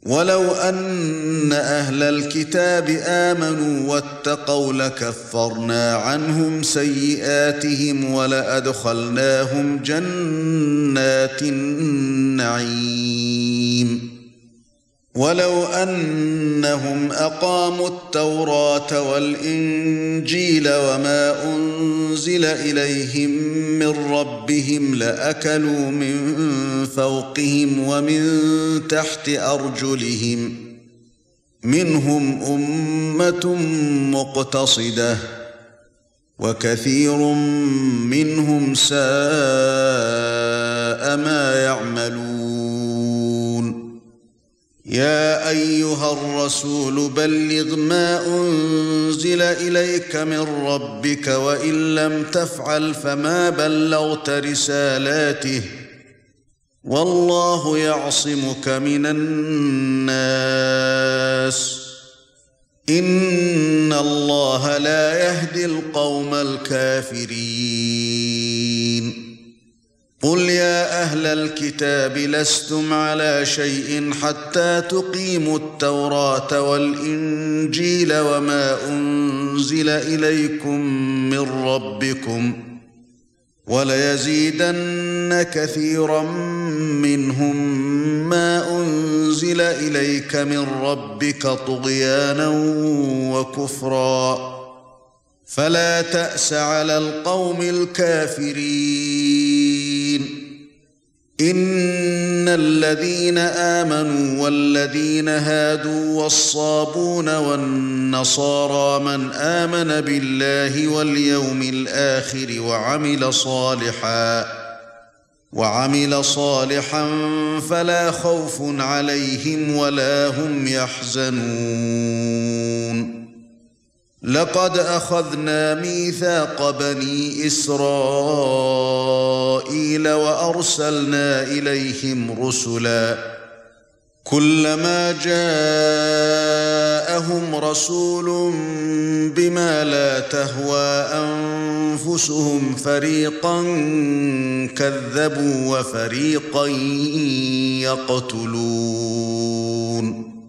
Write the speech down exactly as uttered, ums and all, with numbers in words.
وَلَوْ أَنَّ أَهْلَ الْكِتَابِ آمَنُوا وَاتَّقَوْا لَكَفَّرْنَا عَنْهُمْ سَيِّئَاتِهِمْ وَلَأَدْخَلْنَاهُمْ جَنَّاتِ النَّعِيمِ وَلَوْ أَنَّهُمْ أَقَامُوا التَّوْرَاةَ وَالْإِنْجِيلَ وَمَا أُنْزِلَ إِلَيْهِمْ مِنْ رَبِّهِمْ لَأَكَلُوا مِنْ فَوْقِهِمْ وَمِنْ تَحْتِ أَرْجُلِهِمْ مِنْهُمْ أُمَّةٌ مُقْتَصِدَةٌ وَكَثِيرٌ مِنْهُمْ سَاءَ مَا يَعْمَلُونَ يَا أَيُّهَا الرَّسُولُ بَلِّغْ مَا أُنْزِلَ إِلَيْكَ مِنْ رَبِّكَ وَإِنْ لَمْ تَفْعَلْ فَمَا بَلَّغْتَ رِسَالَاتِهِ وَاللَّهُ يَعْصِمُكَ مِنَ النَّاسِ إِنَّ اللَّهَ لَا يَهْدِي الْقَوْمَ الْكَافِرِينَ قُلْ يَا أَهْلَ الْكِتَابِ لَسْتُمْ عَلَى شَيْءٍ حَتَّى تُقِيمُوا التَّوْرَاةَ وَالْإِنْجِيلَ وَمَا أُنْزِلَ إِلَيْكُمْ مِنْ رَبِّكُمْ وَلَيَزِيدَنَّ كَثِيرًا مِنْهُمْ مَا أُنْزِلَ إِلَيْكَ مِنْ رَبِّكَ طُغْيَانًا وَكُفْرًا فَلَا تَأْسَ عَلَى الْقَوْمِ الْكَافِرِينَ إِنَّ الَّذِينَ آمَنُوا وَالَّذِينَ هَادُوا وَالصَّابُونَ وَالنَّصَارَى مَنْ آمَنَ بِاللَّهِ وَالْيَوْمِ الْآخِرِ وَعَمِلَ صَالِحًا وَعَمِلَ صَالِحًا فَلَا خَوْفٌ عَلَيْهِمْ وَلَا هُمْ يَحْزَنُونَ لَقَدْ أَخَذْنَا مِيثَاقَ بَنِي إِسْرَائِيلَ وَأَرْسَلْنَا إِلَيْهِمْ رُسُلًا كُلَّمَا جَاءَهُمْ رَسُولٌ بِمَا لَا تَهْوَى أَنفُسُهُمْ فَرِيقًا كَذَّبُوا وَفَرِيقًا يَقْتُلُونَ